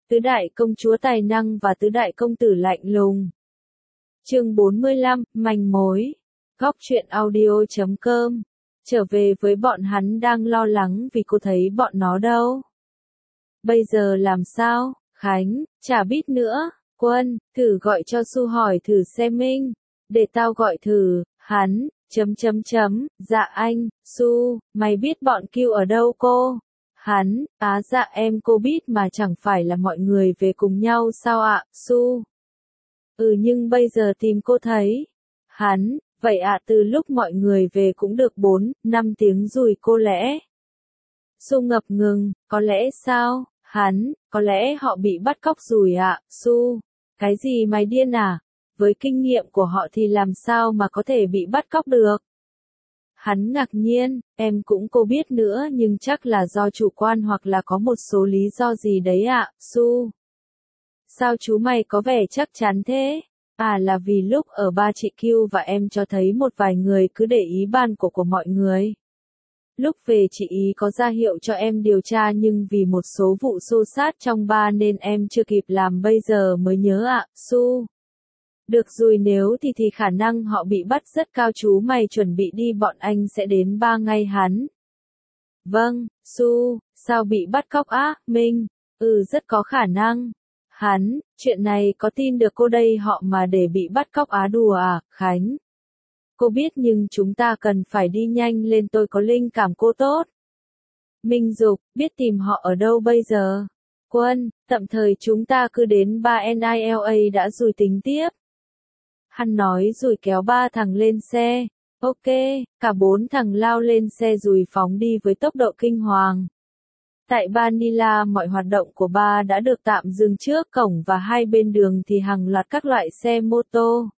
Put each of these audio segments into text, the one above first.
Tứ đại công chúa tài năng và tứ đại công tử lạnh lùng. Chương 45, manh mối. Góc truyện audio.com. Trở về với bọn hắn đang lo lắng vì cô thấy bọn nó đâu. Bây giờ làm sao? Khánh, chả biết nữa. Quân, thử gọi cho Su hỏi thử xem Minh. Để tao gọi thử, hắn, dạ anh, Su, mày biết bọn Kiêu ở đâu cô? Hắn, dạ em cô biết mà chẳng phải là mọi người về cùng nhau sao ạ, Su? Nhưng bây giờ tìm cô thấy. Hắn, vậy từ lúc mọi người về cũng được 4-5 tiếng rồi cô lẽ. Su ngập ngừng, có lẽ sao? Hắn, có lẽ họ bị bắt cóc rồi Su. Cái gì mày điên à? Với kinh nghiệm của họ thì làm sao mà có thể bị bắt cóc được? Hắn ngạc nhiên, em cũng cô biết nữa nhưng chắc là do chủ quan hoặc là có một số lý do gì đấy Su. Sao chú mày có vẻ chắc chắn thế? Là vì lúc ở ba chị Kiêu và em cho thấy một vài người cứ để ý ban của mọi người. Lúc về chị ý có ra hiệu cho em điều tra nhưng vì một số vụ xô xát trong ba nên em chưa kịp làm bây giờ mới nhớ Su. Được rồi nếu thì khả năng họ bị bắt rất cao chú mày chuẩn bị đi bọn anh sẽ đến 3 ngày hắn. Vâng, Su, sao bị bắt cóc Minh? Rất có khả năng. Hắn, chuyện này có tin được cô đây họ mà để bị bắt cóc đùa Khánh? Cô biết nhưng chúng ta cần phải đi nhanh lên tôi có linh cảm cô tốt. Minh dục, biết tìm họ ở đâu bây giờ? Quân, tạm thời chúng ta cứ đến 3NILA đã rồi tính tiếp. Hắn nói rồi kéo 3 thằng lên xe. Ok, cả 4 thằng lao lên xe rồi phóng đi với tốc độ kinh hoàng. Tại Manila mọi hoạt động của ba đã được tạm dừng trước cổng và hai bên đường thì hàng loạt các loại xe mô tô.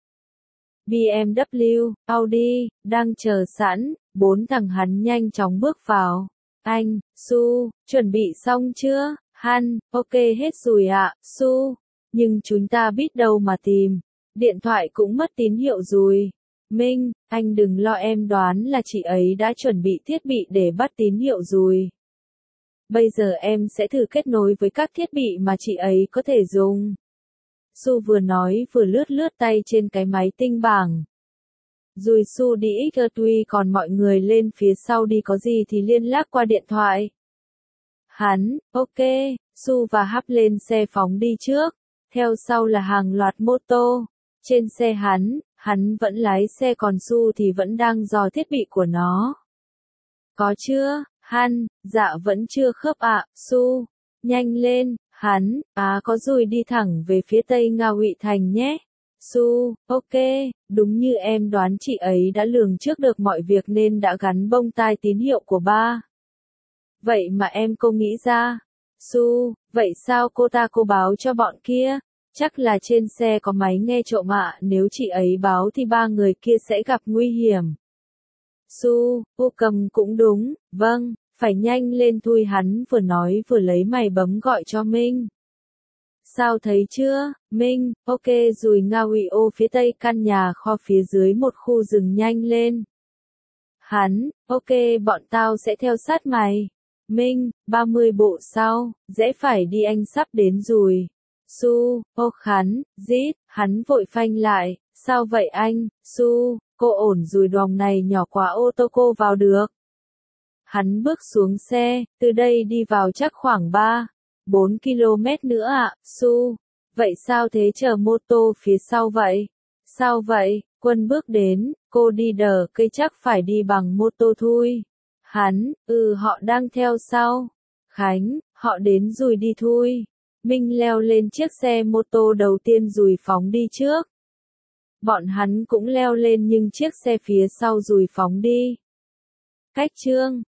BMW, Audi, đang chờ sẵn, 4 thằng hắn nhanh chóng bước vào. Anh, Su, chuẩn bị xong chưa? Hắn, ok hết rồi Su. Nhưng chúng ta biết đâu mà tìm. Điện thoại cũng mất tín hiệu rồi. Minh, anh đừng lo em đoán là chị ấy đã chuẩn bị thiết bị để bắt tín hiệu rồi. Bây giờ em sẽ thử kết nối với các thiết bị mà chị ấy có thể dùng. Su vừa nói vừa lướt tay trên cái máy tinh bảng. Rồi Su đi tuy còn mọi người lên phía sau đi có gì thì liên lạc qua điện thoại. Hắn, ok, Su và Hắp lên xe phóng đi trước. Theo sau là hàng loạt mô tô. Trên xe hắn vẫn lái xe còn Su thì vẫn đang dò thiết bị của nó. Có chưa? Hắn, dạ vẫn chưa khớp Su. Nhanh lên, hắn, có rồi đi thẳng về phía tây Nga Ngụy Thành nhé. Su, ok, đúng như em đoán chị ấy đã lường trước được mọi việc nên đã gắn bông tai tín hiệu của ba. Vậy mà em cô nghĩ ra. Su, vậy sao cô báo cho bọn kia? Chắc là trên xe có máy nghe trộm nếu chị ấy báo thì 3 người kia sẽ gặp nguy hiểm. Su, cô cầm cũng đúng, vâng, phải nhanh lên thôi hắn vừa nói vừa lấy máy bấm gọi cho Minh. Sao thấy chưa, Minh, ok rồi Nga Ngụy ô phía tây căn nhà kho phía dưới một khu rừng nhanh lên. Hắn, ok bọn tao sẽ theo sát mày. Minh, 30 bộ sau, dễ phải đi anh sắp đến rồi. Su, hắn vội phanh lại, sao vậy anh, Su, cô ổn rồi đòng này nhỏ quá ô tô cô vào được. Hắn bước xuống xe, từ đây đi vào chắc khoảng 3-4 km nữa Su. Vậy sao thế chờ mô tô phía sau vậy? Sao vậy? Quân bước đến, cô đi đờ cây chắc phải đi bằng mô tô thôi. Hắn, họ đang theo sau. Khánh, họ đến rồi đi thôi. Minh leo lên chiếc xe mô tô đầu tiên rồi phóng đi trước. Bọn hắn cũng leo lên nhưng chiếc xe phía sau rồi phóng đi. Cách chương